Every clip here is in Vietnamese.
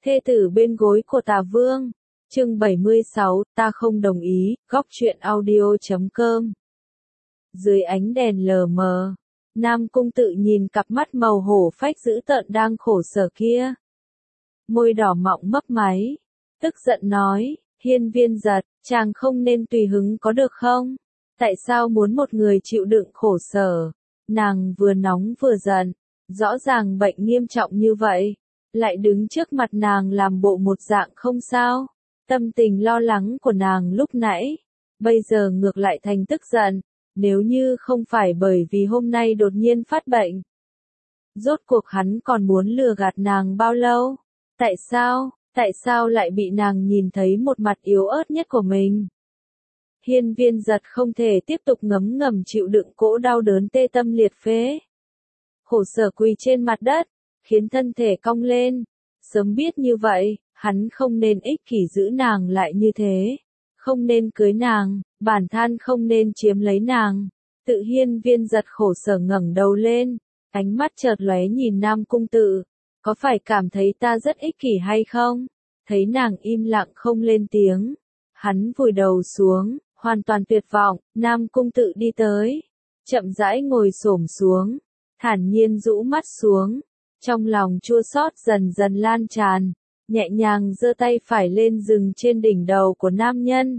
Thê tử bên gối của Tà Vương. Chương 76, ta không đồng ý, góc truyện audio.com. Dưới ánh đèn lờ mờ, Nam Cung Tự nhìn cặp mắt màu hổ phách dữ tợn đang khổ sở kia. Môi đỏ mọng mấp máy, tức giận nói, Hiên Viên Giật, chàng không nên tùy hứng có được không? Tại sao muốn một người chịu đựng khổ sở? Nàng vừa nóng vừa giận, rõ ràng bệnh nghiêm trọng như vậy, lại đứng trước mặt nàng làm bộ một dạng không sao. Tâm tình lo lắng của nàng lúc nãy, bây giờ ngược lại thành tức giận, nếu như không phải bởi vì hôm nay đột nhiên phát bệnh. Rốt cuộc hắn còn muốn lừa gạt nàng bao lâu? Tại sao lại bị nàng nhìn thấy một mặt yếu ớt nhất của mình? Hiên Viên Giật không thể tiếp tục ngấm ngầm chịu đựng cỗ đau đớn tê tâm liệt phế. Khổ sở quỳ trên mặt đất, khiến thân thể cong lên. Sớm biết như vậy, hắn không nên ích kỷ giữ nàng lại như thế. Không nên cưới nàng, bản thân không nên chiếm lấy nàng. Tự Hiên Viên Giật khổ sở ngẩng đầu lên, ánh mắt chợt lóe nhìn Nam Cung Tự. Có phải cảm thấy ta rất ích kỷ hay không? Thấy nàng im lặng không lên tiếng. Hắn vùi đầu xuống, hoàn toàn tuyệt vọng, Nam Cung Tự đi tới. Chậm rãi ngồi xổm xuống, thản nhiên rũ mắt xuống. Trong lòng chua xót dần dần lan tràn, nhẹ nhàng giơ tay phải lên dừng trên đỉnh đầu của nam nhân.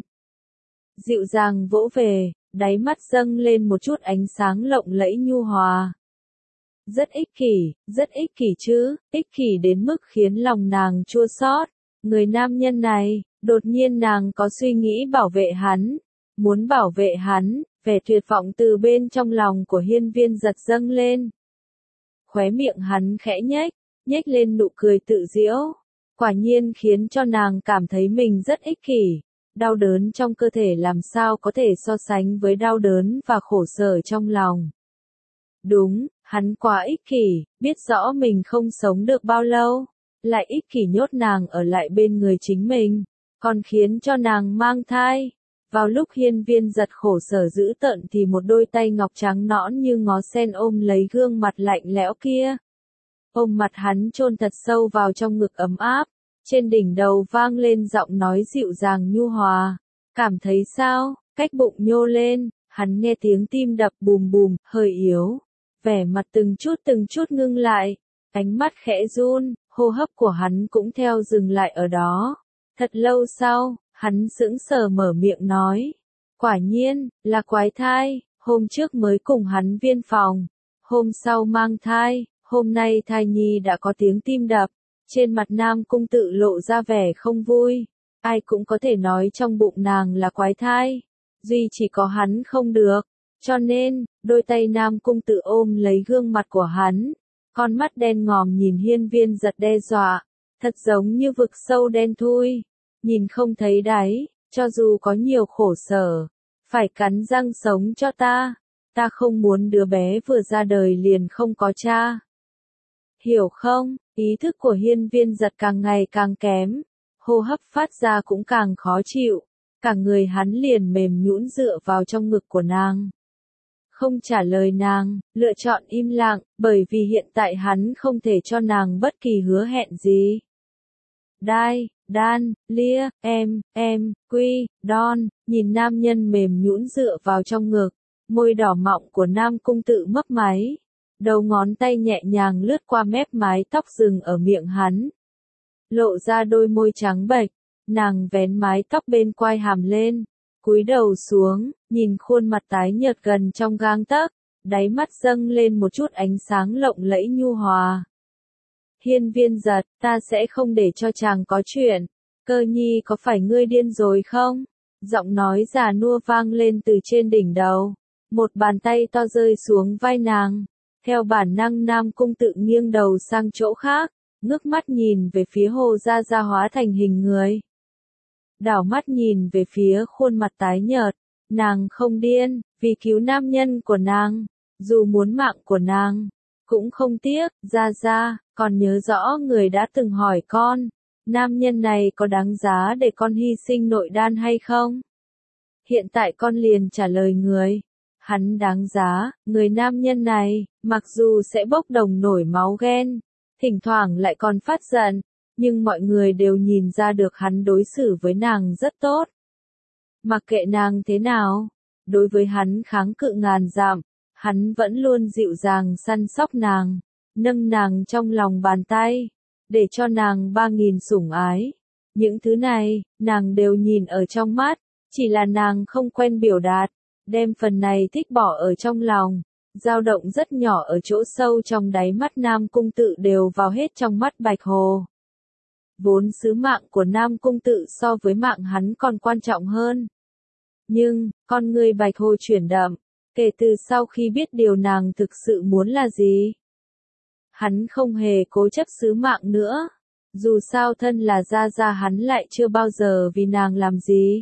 Dịu dàng vỗ về, đáy mắt dâng lên một chút ánh sáng lộng lẫy nhu hòa. Rất ích kỷ chứ, ích kỷ đến mức khiến lòng nàng chua xót. Người nam nhân này, đột nhiên nàng có suy nghĩ bảo vệ hắn, muốn bảo vệ hắn, vẻ tuyệt vọng từ bên trong lòng của Hiên Viên Giật dâng lên. Khóe miệng hắn khẽ nhếch lên nụ cười tự giễu, quả nhiên khiến cho nàng cảm thấy mình rất ích kỷ. Đau đớn trong cơ thể làm sao có thể so sánh với đau đớn và khổ sở trong lòng. Đúng, hắn quá ích kỷ, biết rõ mình không sống được bao lâu, lại ích kỷ nhốt nàng ở lại bên người chính mình, còn khiến cho nàng mang thai. Vào lúc Hiên Viên Giật khổ sở dữ tợn thì một đôi tay ngọc trắng nõn như ngó sen ôm lấy gương mặt lạnh lẽo kia. Ôm mặt hắn chôn thật sâu vào trong ngực ấm áp, trên đỉnh đầu vang lên giọng nói dịu dàng nhu hòa. Cảm thấy sao? Cách bụng nhô lên, hắn nghe tiếng tim đập bùm bùm, hơi yếu. Vẻ mặt từng chút ngưng lại, ánh mắt khẽ run, hô hấp của hắn cũng theo dừng lại ở đó. Thật lâu sau, hắn sững sờ mở miệng nói. Quả nhiên, là quái thai, hôm trước mới cùng hắn viên phòng, hôm sau mang thai, hôm nay thai nhi đã có tiếng tim đập. Trên mặt Nam Cung Tự lộ ra vẻ không vui, ai cũng có thể nói trong bụng nàng là quái thai, duy chỉ có hắn không được, cho nên, đôi tay Nam Cung Tự ôm lấy gương mặt của hắn, con mắt đen ngòm nhìn Hiên Viên Giật đe dọa, thật giống như vực sâu đen thui, nhìn không thấy đáy, cho dù có nhiều khổ sở, phải cắn răng sống cho ta không muốn đứa bé vừa ra đời liền không có cha. Hiểu không? Ý thức của Hiên Viên Giật càng ngày càng kém, hô hấp phát ra cũng càng khó chịu, cả người hắn liền mềm nhũn dựa vào trong ngực của nàng. Không trả lời nàng, lựa chọn im lặng, bởi vì hiện tại hắn không thể cho nàng bất kỳ hứa hẹn gì. Đan, lia, quy, đon, nhìn nam nhân mềm nhũn dựa vào trong ngực, môi đỏ mọng của Nam Cung Tự mấp máy. Đầu ngón tay nhẹ nhàng lướt qua mép mái tóc dừng ở miệng hắn. Lộ ra đôi môi trắng bệch, nàng vén mái tóc bên quai hàm lên, cúi đầu xuống, nhìn khuôn mặt tái nhợt gần trong gang tấc, đáy mắt dâng lên một chút ánh sáng lộng lẫy nhu hòa. Hiên Viên Giật, ta sẽ không để cho chàng có chuyện. Cơ nhi có phải ngươi điên rồi không? Giọng nói già nua vang lên từ trên đỉnh đầu. Một bàn tay to rơi xuống vai nàng. Theo bản năng Nam Cung Tự nghiêng đầu sang chỗ khác, ngước mắt nhìn về phía Hồ Gia Gia hóa thành hình người. Đảo mắt nhìn về phía khuôn mặt tái nhợt, nàng không điên, vì cứu nam nhân của nàng, dù muốn mạng của nàng, cũng không tiếc. Gia, còn nhớ rõ người đã từng hỏi con, nam nhân này có đáng giá để con hy sinh nội đan hay không? Hiện tại con liền trả lời người. Hắn đáng giá, người nam nhân này, mặc dù sẽ bốc đồng nổi máu ghen, thỉnh thoảng lại còn phát giận, nhưng mọi người đều nhìn ra được hắn đối xử với nàng rất tốt. Mặc kệ nàng thế nào, đối với hắn kháng cự ngàn dặm, hắn vẫn luôn dịu dàng săn sóc nàng, nâng nàng trong lòng bàn tay, để cho nàng 3000 sủng ái. Những thứ này, nàng đều nhìn ở trong mắt, chỉ là nàng không quen biểu đạt, đem phần này thích bỏ ở trong lòng. Dao động rất nhỏ ở chỗ sâu trong đáy mắt Nam Cung Tự đều vào hết trong mắt Bạch Hồ. Vốn sứ mạng của Nam Cung Tự so với mạng hắn còn quan trọng hơn. Nhưng, con người Bạch Hồ chuyển đậm, kể từ sau khi biết điều nàng thực sự muốn là gì. Hắn không hề cố chấp sứ mạng nữa. Dù sao thân là Gia Gia hắn lại chưa bao giờ vì nàng làm gì.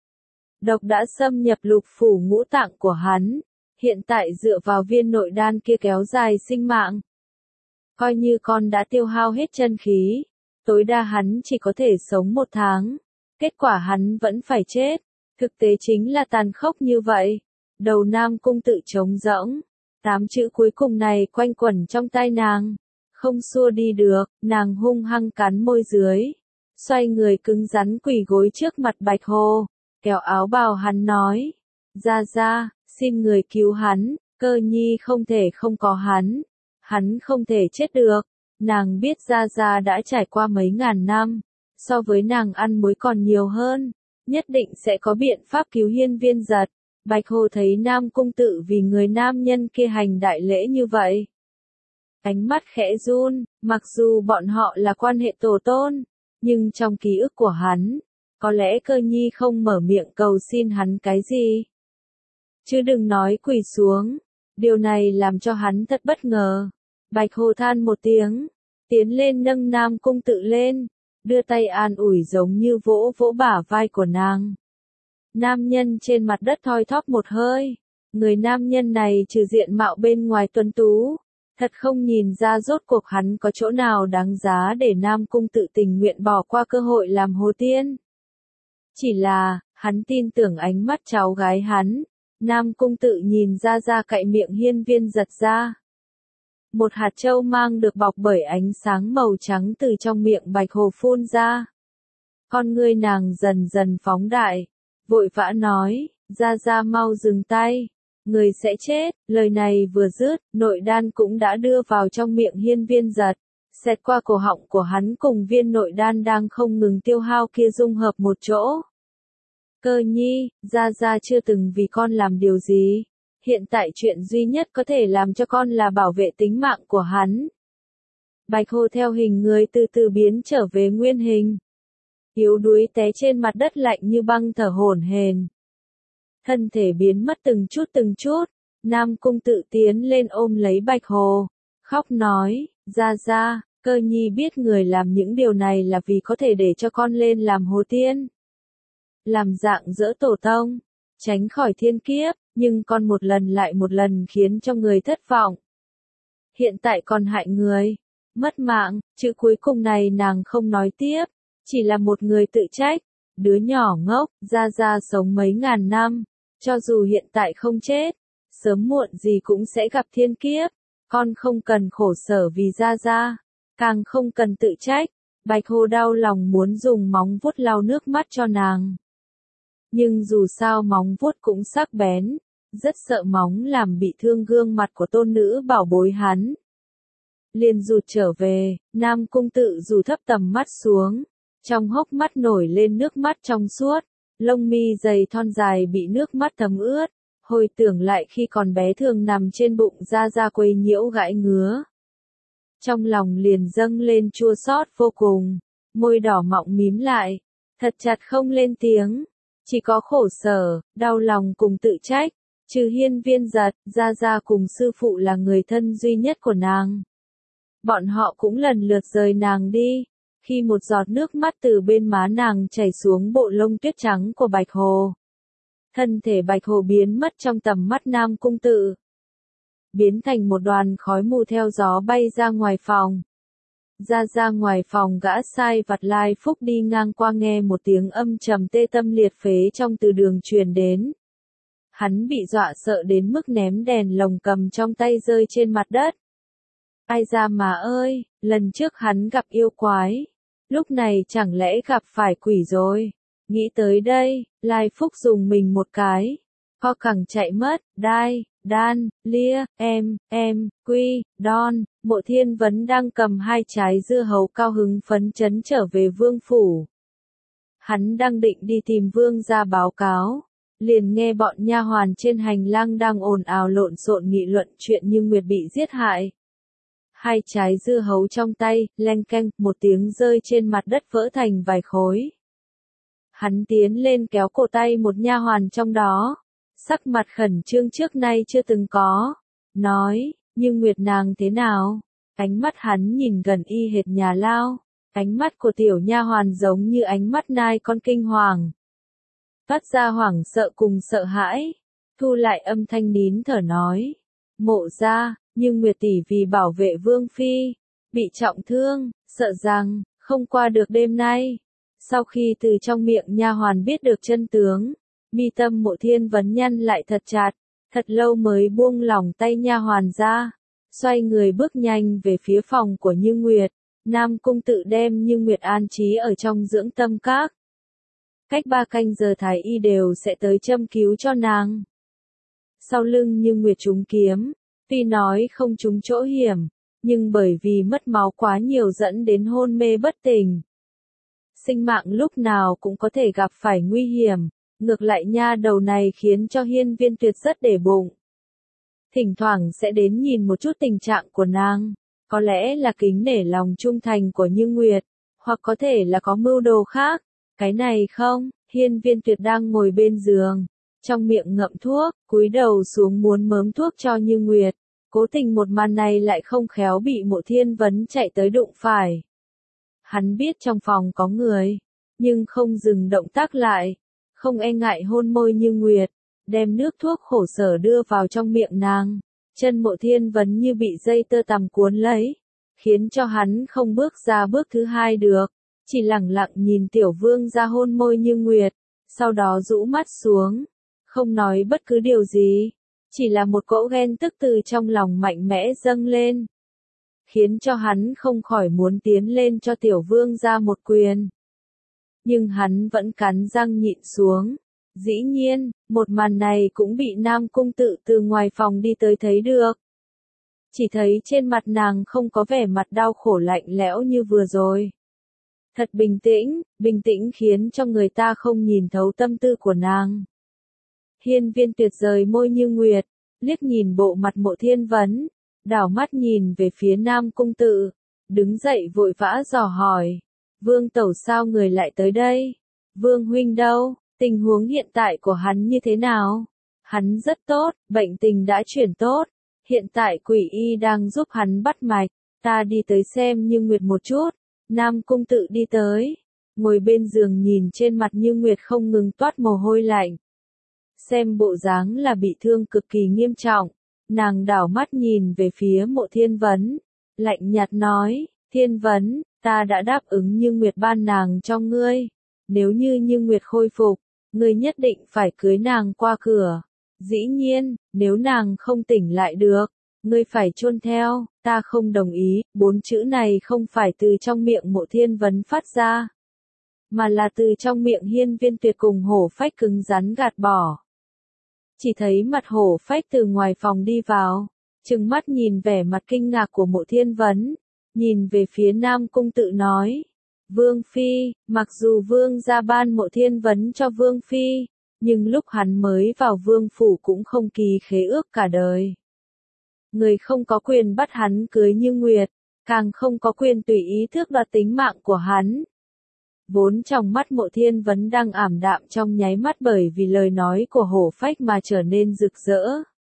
Độc đã xâm nhập lục phủ ngũ tạng của hắn, hiện tại dựa vào viên nội đan kia kéo dài sinh mạng. Coi như con đã tiêu hao hết chân khí, tối đa hắn chỉ có thể sống 1 tháng, kết quả hắn vẫn phải chết. Thực tế chính là tàn khốc như vậy. Đầu Nam Cung Tự trống rỗng, 8 chữ cuối cùng này quanh quẩn trong tai nàng. Không xua đi được, nàng hung hăng cắn môi dưới. Xoay người cứng rắn quỳ gối trước mặt Bạch Hồ, kéo áo bào hắn nói. Gia Gia, xin người cứu hắn, Cơ Nhi không thể không có hắn. Hắn không thể chết được. Nàng biết Gia Gia đã trải qua mấy ngàn năm, so với nàng ăn muối còn nhiều hơn. Nhất định sẽ có biện pháp cứu Hiên Viên Giật. Bạch Hồ thấy Nam Cung Tự vì người nam nhân kia hành đại lễ như vậy. Ánh mắt khẽ run, mặc dù bọn họ là quan hệ tổ tôn, nhưng trong ký ức của hắn, có lẽ Cơ Nhi không mở miệng cầu xin hắn cái gì. Chứ đừng nói quỳ xuống, điều này làm cho hắn thật bất ngờ. Bạch Hồ than một tiếng, tiến lên nâng Nam Cung Tự lên, đưa tay an ủi giống như vỗ vỗ bả vai của nàng. Nam nhân trên mặt đất thoi thóp một hơi, người nam nhân này trừ diện mạo bên ngoài tuấn tú, thật không nhìn ra rốt cuộc hắn có chỗ nào đáng giá để Nam Cung Tự tình nguyện bỏ qua cơ hội làm hồ tiên. Chỉ là, hắn tin tưởng ánh mắt cháu gái hắn, Nam Cung Tự nhìn ra cạy miệng Hiên Viên Giật ra. Một hạt châu mang được bọc bởi ánh sáng màu trắng từ trong miệng Bạch Hồ phun ra. Con ngươi nàng dần dần phóng đại, vội vã nói, Gia mau dừng tay, người sẽ chết. Lời này vừa dứt, nội đan cũng đã đưa vào trong miệng Hiên Viên Giật, xẹt qua cổ họng của hắn cùng viên nội đan đang không ngừng tiêu hao kia dung hợp một chỗ. Cơ Nhi, Gia chưa từng vì con làm điều gì. Hiện tại chuyện duy nhất có thể làm cho con là bảo vệ tính mạng của hắn. Bạch Hồ theo hình người từ từ biến trở về nguyên hình. Yếu đuối té trên mặt đất lạnh như băng thở hổn hển. Thân thể biến mất từng chút, Nam Cung Tự tiến lên ôm lấy Bạch Hồ, khóc nói, Gia, Cơ Nhi biết người làm những điều này là vì có thể để cho con lên làm hồ tiên. Làm dạng dỡ tổ tông, tránh khỏi thiên kiếp, nhưng con một lần lại một lần khiến cho người thất vọng. Hiện tại còn hại người, mất mạng, chữ cuối cùng này nàng không nói tiếp, chỉ là một người tự trách, đứa nhỏ ngốc, Gia sống mấy ngàn năm, cho dù hiện tại không chết, sớm muộn gì cũng sẽ gặp thiên kiếp, con không cần khổ sở vì Gia, càng không cần tự trách. Bạch Hồ đau lòng muốn dùng móng vuốt lau nước mắt cho nàng. Nhưng dù sao móng vuốt cũng sắc bén, rất sợ móng làm bị thương gương mặt của tôn nữ bảo bối hắn. Liền rụt trở về, Nam Cung Tự rủ thấp tầm mắt xuống, trong hốc mắt nổi lên nước mắt trong suốt, lông mi dày thon dài bị nước mắt thấm ướt, hồi tưởng lại khi còn bé thường nằm trên bụng Gia quấy nhiễu gãi ngứa. Trong lòng liền dâng lên chua xót vô cùng, môi đỏ mọng mím lại, thật chặt không lên tiếng, chỉ có khổ sở, đau lòng cùng tự trách. Trừ Hiên Viên Giật, Gia cùng sư phụ là người thân duy nhất của nàng. Bọn họ cũng lần lượt rời nàng đi, khi một giọt nước mắt từ bên má nàng chảy xuống bộ lông tuyết trắng của Bạch Hồ. Thân thể Bạch Hồ biến mất trong tầm mắt Nam Cung Tự. Biến thành một đoàn khói mù theo gió bay ra ngoài phòng. Ra ngoài phòng gã sai vặt Lai Phúc đi ngang qua nghe một tiếng âm trầm tê tâm liệt phế trong từ đường truyền đến. Hắn bị dọa sợ đến mức ném đèn lồng cầm trong tay rơi trên mặt đất. Ai ra mà ơi, lần trước hắn gặp yêu quái. Lúc này chẳng lẽ gặp phải quỷ rồi? Nghĩ tới đây, Lai Phúc dùng mình một cái. Ho cẳng chạy mất, đai, đan, lia, quy, đon, Mộ Thiên Vấn đang cầm hai trái dưa hấu cao hứng phấn chấn trở về vương phủ. Hắn đang định đi tìm vương gia báo cáo, liền nghe bọn nha hoàn trên hành lang đang ồn ào lộn xộn nghị luận chuyện Như Nguyệt bị giết hại. Hai trái dưa hấu trong tay, leng keng, một tiếng rơi trên mặt đất vỡ thành vài khối. Hắn tiến lên kéo cổ tay một nha hoàn trong đó, sắc mặt khẩn trương trước nay chưa từng có, nói, Như Nguyệt nàng thế nào? Ánh mắt hắn nhìn gần y hệt nhà lao, ánh mắt của tiểu nha hoàn giống như ánh mắt nai con kinh hoàng. Phát ra hoảng sợ cùng sợ hãi, thu lại âm thanh nín thở nói, Mộ gia, Như Nguyệt tỷ vì bảo vệ vương phi, bị trọng thương, sợ rằng không qua được đêm nay. Sau khi từ trong miệng nha hoàn biết được chân tướng, mi tâm Mộ Thiên Vấn nhăn lại thật chặt, thật lâu mới buông lỏng tay nha hoàn ra, xoay người bước nhanh về phía phòng của Như Nguyệt. Nam Cung Tự đem Như Nguyệt an trí ở trong dưỡng tâm các. Cách 3 canh giờ thái y đều sẽ tới châm cứu cho nàng. Sau lưng Như Nguyệt trúng kiếm, tuy nói không trúng chỗ hiểm, nhưng bởi vì mất máu quá nhiều dẫn đến hôn mê bất tỉnh. Sinh mạng lúc nào cũng có thể gặp phải nguy hiểm, ngược lại nha đầu này khiến cho Hiên Viên Tuyệt rất để bụng. Thỉnh thoảng sẽ đến nhìn một chút tình trạng của nàng, có lẽ là kính nể lòng trung thành của Như Nguyệt, hoặc có thể là có mưu đồ khác. Cái này không, Hiên Viên Tuyệt đang ngồi bên giường, trong miệng ngậm thuốc, cúi đầu xuống muốn mớm thuốc cho Như Nguyệt. Cố tình một màn này lại không khéo bị Mộ Thiên Vấn chạy tới đụng phải. Hắn biết trong phòng có người, nhưng không dừng động tác lại, không e ngại hôn môi Như Nguyệt, đem nước thuốc khổ sở đưa vào trong miệng nàng. Chân Mộ Thiên Vấn như bị dây tơ tằm cuốn lấy, khiến cho hắn không bước ra bước thứ hai được, chỉ lẳng lặng nhìn tiểu vương ra hôn môi Như Nguyệt, sau đó rũ mắt xuống, không nói bất cứ điều gì, chỉ là một cỗ ghen tức từ trong lòng mạnh mẽ dâng lên, khiến cho hắn không khỏi muốn tiến lên cho tiểu vương ra một quyền. Nhưng hắn vẫn cắn răng nhịn xuống. Dĩ nhiên, một màn này cũng bị Nam Cung Tự từ ngoài phòng đi tới thấy được. Chỉ thấy trên mặt nàng không có vẻ mặt đau khổ lạnh lẽo như vừa rồi. Thật bình tĩnh khiến cho người ta không nhìn thấu tâm tư của nàng. Hiên Viên Tuyệt rời môi Như Nguyệt, liếc nhìn bộ mặt Mộ Thiên Vấn, đảo mắt nhìn về phía Nam Cung Tự, đứng dậy vội vã dò hỏi. Vương tẩu sao người lại tới đây? Vương huynh đâu? Tình huống hiện tại của hắn như thế nào? Hắn rất tốt, bệnh tình đã chuyển tốt. Hiện tại Quỷ Y đang giúp hắn bắt mạch. Ta đi tới xem Như Nguyệt một chút. Nam Cung Tự đi tới, ngồi bên giường nhìn trên mặt Như Nguyệt không ngừng toát mồ hôi lạnh. Xem bộ dáng là bị thương cực kỳ nghiêm trọng. Nàng đảo mắt nhìn về phía Mộ Thiên Vấn, lạnh nhạt nói, Thiên Vấn, ta đã đáp ứng Như Nguyệt ban nàng cho ngươi. Nếu như Như Nguyệt khôi phục, ngươi nhất định phải cưới nàng qua cửa. Dĩ nhiên, nếu nàng không tỉnh lại được, ngươi phải chôn theo. Ta không đồng ý. 4 chữ này không phải từ trong miệng Mộ Thiên Vấn phát ra, mà là từ trong miệng Hiên Viên Tuyệt cùng Hổ Phách cứng rắn gạt bỏ. Chỉ thấy mặt Hổ Phách từ ngoài phòng đi vào, trừng mắt nhìn vẻ mặt kinh ngạc của Mộ Thiên Vấn, nhìn về phía Nam Cung Tự nói, Vương Phi, mặc dù Vương gia ban Mộ Thiên Vấn cho Vương Phi, nhưng lúc hắn mới vào Vương Phủ cũng không ký khế ước cả đời. Người không có quyền bắt hắn cưới Như Nguyệt, càng không có quyền tùy ý thước đoạt tính mạng của hắn. Vốn trong mắt Mộ Thiên Vấn đang ảm đạm trong nháy mắt bởi vì lời nói của Hổ Phách mà trở nên rực rỡ.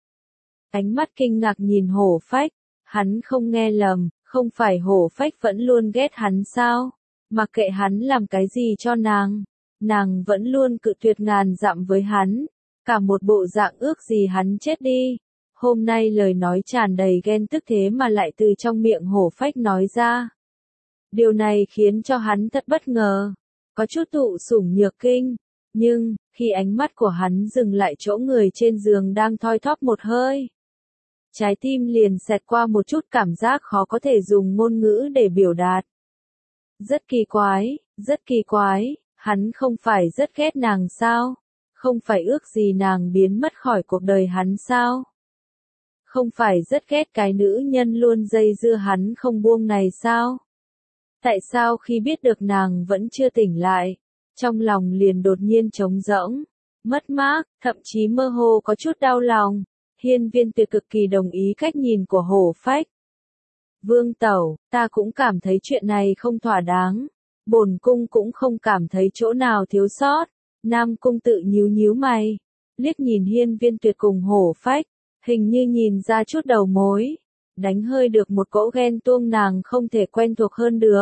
Ánh mắt kinh ngạc nhìn Hổ Phách, hắn không nghe lầm, không phải Hổ Phách vẫn luôn ghét hắn sao? Mặc kệ hắn làm cái gì cho nàng vẫn luôn cự tuyệt ngàn dặm với hắn, cả một bộ dạng ước gì hắn chết đi. Hôm nay lời nói tràn đầy ghen tức thế mà lại từ trong miệng Hổ Phách nói ra. Điều này khiến cho hắn thật bất ngờ, có chút thụ sủng nhược kinh, nhưng, khi ánh mắt của hắn dừng lại chỗ người trên giường đang thoi thóp một hơi, trái tim liền xẹt qua một chút cảm giác khó có thể dùng ngôn ngữ để biểu đạt. rất kỳ quái, hắn không phải rất ghét nàng sao? Không phải ước gì nàng biến mất khỏi cuộc đời hắn sao? Không phải rất ghét cái nữ nhân luôn dây dưa hắn không buông này sao? Tại sao khi biết được nàng vẫn chưa tỉnh lại, trong lòng liền đột nhiên trống rỗng, mất mát, thậm chí mơ hồ có chút đau lòng? Hiên Viên Tuyệt cực kỳ đồng ý cách nhìn của Hổ Phách. Vương tẩu, ta cũng cảm thấy chuyện này không thỏa đáng. Bổn cung cũng không cảm thấy chỗ nào thiếu sót. Nam cung tự nhíu nhíu mày, liếc nhìn Hiên Viên Tuyệt cùng Hổ Phách, hình như nhìn ra chút đầu mối, đánh hơi được một cỗ ghen tuông nàng không thể quen thuộc hơn được.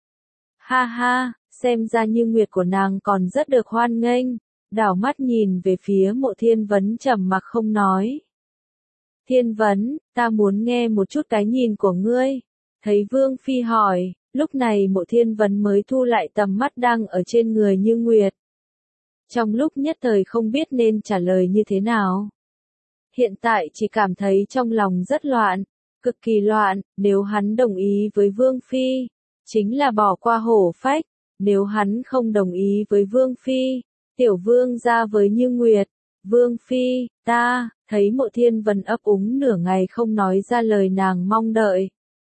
Ha ha, xem ra như nguyệt của nàng còn rất được hoan nghênh, đảo mắt nhìn về phía Mộ Thiên Vấn trầm mặc không nói. Thiên Vấn, ta muốn nghe một chút cái nhìn của ngươi. Thấy Vương Phi hỏi, lúc này Mộ Thiên Vấn mới thu lại tầm mắt đang ở trên người Như Nguyệt. Trong lúc nhất thời không biết nên trả lời như thế nào. Hiện tại chỉ cảm thấy trong lòng rất loạn, cực kỳ loạn. Nếu hắn đồng ý với Vương Phi, chính là bỏ qua Hổ Phách. Nếu hắn không đồng ý với Vương Phi, tiểu vương ra với Như Nguyệt. Vương Phi, ta, thấy Mộ Thiên Vấn ấp úng nửa ngày không nói ra lời nàng mong đợi.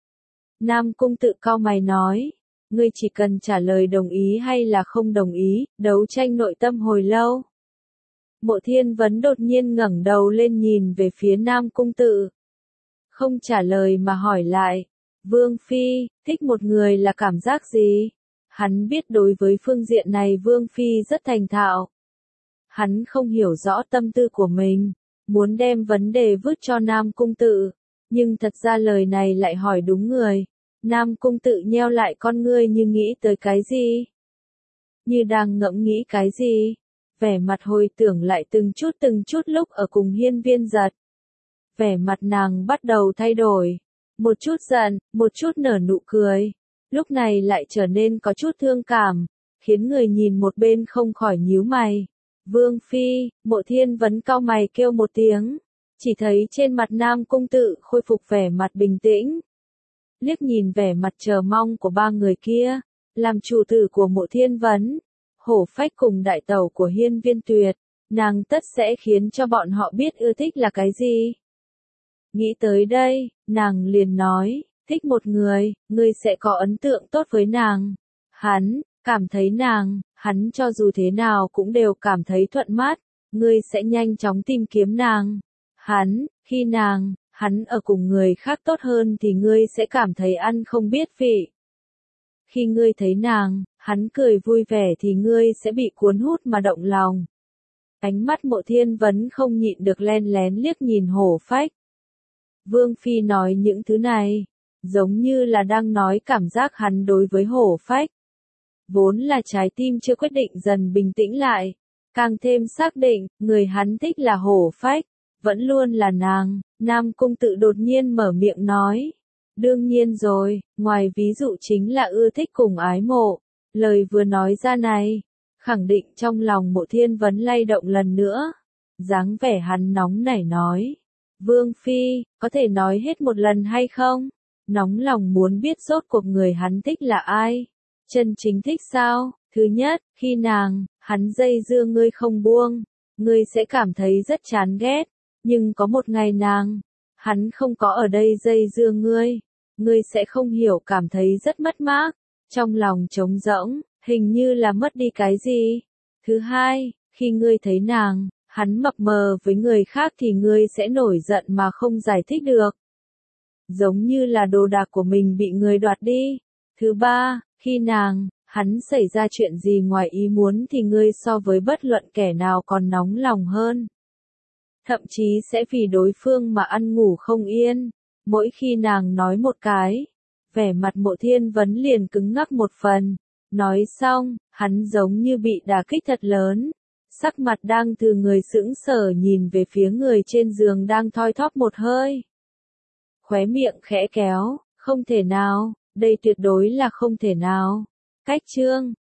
Nam cung tự cau mày nói, ngươi chỉ cần trả lời đồng ý hay là không đồng ý, đấu tranh nội tâm hồi lâu. Mộ Thiên Vấn đột nhiên ngẩng đầu lên nhìn về phía Nam cung tự. Không trả lời mà hỏi lại, Vương Phi, thích một người là cảm giác gì? Hắn biết đối với phương diện này Vương Phi rất thành thạo. Hắn không hiểu rõ tâm tư của mình, muốn đem vấn đề vứt cho Nam cung tự, nhưng thật ra lời này lại hỏi đúng người. Nam cung tự nheo lại con ngươi như nghĩ tới cái gì? Như đang ngẫm nghĩ cái gì? Vẻ mặt hồi tưởng lại từng chút lúc ở cùng Hiên Viên Giật. Vẻ mặt nàng bắt đầu thay đổi. Một chút giận, một chút nở nụ cười. Lúc này lại trở nên có chút thương cảm, khiến người nhìn một bên không khỏi nhíu mày. Vương Phi, Mộ Thiên Vấn cau mày kêu một tiếng. Chỉ thấy trên mặt Nam cung tự khôi phục vẻ mặt bình tĩnh. Liếc nhìn vẻ mặt chờ mong của ba người kia, làm chủ tử của Mộ Thiên Vấn, Hổ Phách cùng đại tẩu của Hiên Viên Tuyệt, nàng tất sẽ khiến cho bọn họ biết ưa thích là cái gì. Nghĩ tới đây, nàng liền nói, thích một người, ngươi sẽ có ấn tượng tốt với nàng. Hắn, cảm thấy nàng, hắn cho dù thế nào cũng đều cảm thấy thuận mắt, ngươi sẽ nhanh chóng tìm kiếm nàng. Hắn, khi hắn ở cùng người khác tốt hơn thì ngươi sẽ cảm thấy ăn không biết vị. Khi ngươi thấy nàng, hắn cười vui vẻ thì ngươi sẽ bị cuốn hút mà động lòng. Ánh mắt Mộ Thiên Vấn không nhịn được len lén liếc nhìn Hổ Phách. Vương Phi nói những thứ này, giống như là đang nói cảm giác hắn đối với Hổ Phách. Vốn là trái tim chưa quyết định dần bình tĩnh lại, càng thêm xác định, người hắn thích là Hổ Phách, vẫn luôn là nàng. Nam cung tự đột nhiên mở miệng nói. Đương nhiên rồi, ngoài ví dụ chính là ưa thích cùng ái mộ. Lời vừa nói ra này, khẳng định trong lòng Mộ Thiên Vấn lay động lần nữa. Dáng vẻ hắn nóng nảy nói. Vương Phi, có thể nói hết một lần hay không? Nóng lòng muốn biết rốt cuộc người hắn thích là ai? Chân chính thích sao? Thứ nhất, khi hắn dây dưa ngươi không buông, ngươi sẽ cảm thấy rất chán ghét. Nhưng có một ngày hắn không có ở đây dây dưa ngươi sẽ không hiểu cảm thấy rất mất mát, trong lòng trống rỗng, hình như là mất đi cái gì. Thứ hai, khi ngươi thấy hắn mập mờ với người khác thì ngươi sẽ nổi giận mà không giải thích được. Giống như là đồ đạc của mình bị người đoạt đi. Thứ ba, khi hắn xảy ra chuyện gì ngoài ý muốn thì ngươi so với bất luận kẻ nào còn nóng lòng hơn. Thậm chí sẽ vì đối phương mà ăn ngủ không yên. Mỗi khi nàng nói một cái, vẻ mặt Mộ Thiên Vấn liền cứng ngắc một phần. Nói xong, hắn giống như bị đả kích thật lớn. Sắc mặt đang từ người sững sờ nhìn về phía người trên giường đang thoi thóp một hơi. Khóe miệng khẽ kéo, không thể nào, đây tuyệt đối là không thể nào. Cách chương